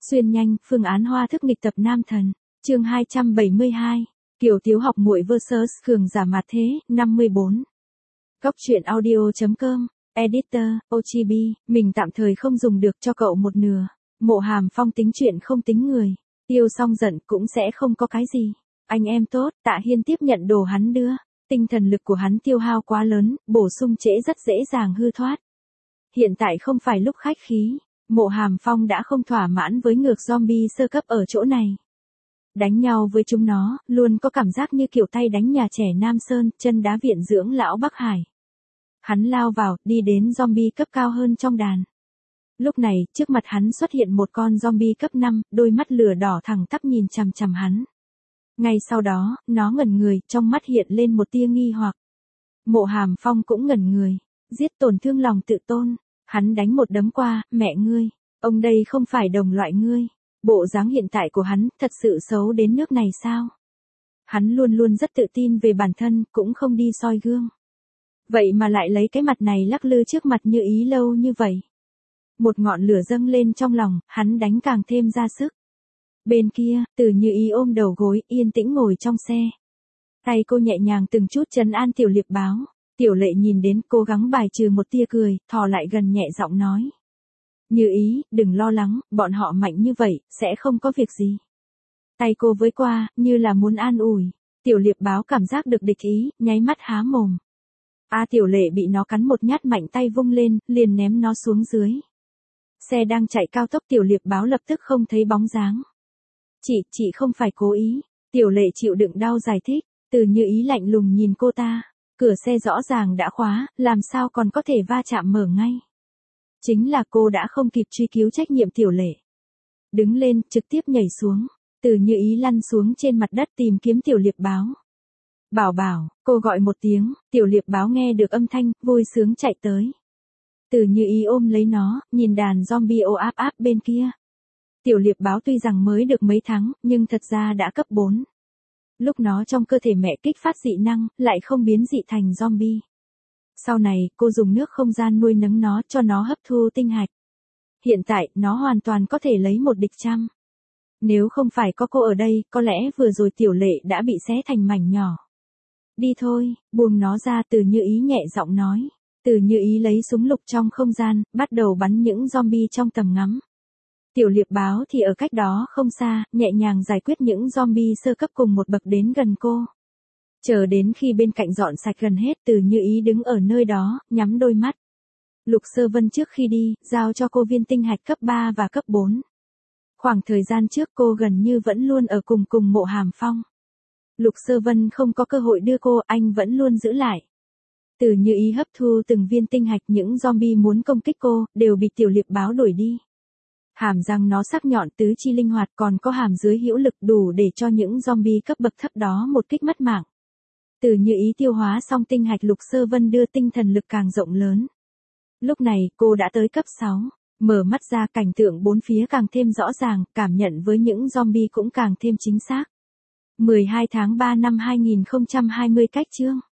Xuyên nhanh, phương án hoa thức nghịch tập nam thần. Chương 272. Kiều Tiếu học muội vs Cường giả mặt thế, 54. Góc truyện audio.com. Editor, Ochibi, mình tạm thời không dùng được cho cậu một nửa. Mộ Hàm Phong tính chuyện không tính người. Tiêu xong giận cũng sẽ không có cái gì. Anh em tốt, Tạ Hiên tiếp nhận đồ hắn đưa. Tinh thần lực của hắn tiêu hao quá lớn, bổ sung trễ rất dễ dàng hư thoát. Hiện tại không phải lúc khách khí. Mộ Hàm Phong đã không thỏa mãn với ngược zombie sơ cấp ở chỗ này. Đánh nhau với chúng nó, luôn có cảm giác như kiểu tay đánh nhà trẻ Nam Sơn, chân đá viện dưỡng lão Bắc Hải. Hắn lao vào, đi đến zombie cấp cao hơn trong đàn. Lúc này, trước mặt hắn xuất hiện một con zombie cấp 5, đôi mắt lửa đỏ thẳng tắp nhìn chằm chằm hắn. Ngay sau đó, nó ngẩn người, trong mắt hiện lên một tia nghi hoặc. Mộ Hàm Phong cũng ngẩn người, giết tổn thương lòng tự tôn. Hắn đánh một đấm qua, mẹ ngươi, ông đây không phải đồng loại ngươi. Bộ dáng hiện tại của hắn thật sự xấu đến nước này sao? Hắn luôn luôn rất tự tin về bản thân, cũng không đi soi gương. Vậy mà lại lấy cái mặt này lắc lư trước mặt Như Ý lâu như vậy. Một ngọn lửa dâng lên trong lòng, hắn đánh càng thêm ra sức. Bên kia, Từ Như Ý ôm đầu gối, yên tĩnh ngồi trong xe. Tay cô nhẹ nhàng từng chút trấn an Tiểu Liệp Báo. Tiểu Lệ nhìn đến, cố gắng bài trừ một tia cười, thò lại gần nhẹ giọng nói. Như Ý, đừng lo lắng, bọn họ mạnh như vậy, sẽ không có việc gì. Tay cô với qua, như là muốn an ủi. Tiểu Liệp Báo cảm giác được địch ý, nháy mắt há mồm. Tiểu Lệ bị nó cắn một nhát mạnh, tay vung lên, liền ném nó xuống dưới. Xe đang chạy cao tốc, Tiểu Liệp Báo lập tức không thấy bóng dáng. Chị không phải cố ý. Tiểu Lệ chịu đựng đau giải thích. Từ Như Ý lạnh lùng nhìn cô ta. Cửa xe rõ ràng đã khóa, làm sao còn có thể va chạm mở ngay. Chính là cô đã không kịp truy cứu trách nhiệm Tiểu Lệ. Đứng lên, trực tiếp nhảy xuống. Từ Như Ý lăn xuống trên mặt đất tìm kiếm Tiểu Liệp Báo. Bảo bảo, cô gọi một tiếng, Tiểu Liệp Báo nghe được âm thanh, vui sướng chạy tới. Từ Như Ý ôm lấy nó, nhìn đàn zombie ô áp áp bên kia. Tiểu Liệp Báo tuy rằng mới được mấy tháng, nhưng thật ra đã cấp 4. Lúc nó trong cơ thể mẹ kích phát dị năng, lại không biến dị thành zombie. Sau này, cô dùng nước không gian nuôi nấng nó cho nó hấp thu tinh hạch. Hiện tại, nó hoàn toàn có thể lấy một địch trăm. Nếu không phải có cô ở đây, có lẽ vừa rồi Tiểu Lệ đã bị xé thành mảnh nhỏ. Đi thôi, buông nó ra, Từ Như Ý nhẹ giọng nói. Từ Như Ý lấy súng lục trong không gian, bắt đầu bắn những zombie trong tầm ngắm. Tiểu Liệp Báo thì ở cách đó không xa, nhẹ nhàng giải quyết những zombie sơ cấp cùng một bậc đến gần cô. Chờ đến khi bên cạnh dọn sạch gần hết, Từ Như Ý đứng ở nơi đó, nhắm đôi mắt. Lục Sơ Vân trước khi đi, giao cho cô viên tinh hạch cấp 3 và cấp 4. Khoảng thời gian trước cô gần như vẫn luôn ở cùng Mộ Hàm Phong. Lục Sơ Vân không có cơ hội đưa cô, anh vẫn luôn giữ lại. Từ Như Ý hấp thu từng viên tinh hạch, những zombie muốn công kích cô, đều bị Tiểu Liệp Báo đuổi đi. Hàm răng nó sắc nhọn, tứ chi linh hoạt, còn có hàm dưới hữu lực đủ để cho những zombie cấp bậc thấp đó một kích mất mạng. Từ Như Ý tiêu hóa xong tinh hạch, Lục Sơ Vân đưa tinh thần lực càng rộng lớn. Lúc này, cô đã tới cấp 6. Mở mắt ra, cảnh tượng bốn phía càng thêm rõ ràng, cảm nhận với những zombie cũng càng thêm chính xác. 12 tháng 3 năm 2020 cách chương.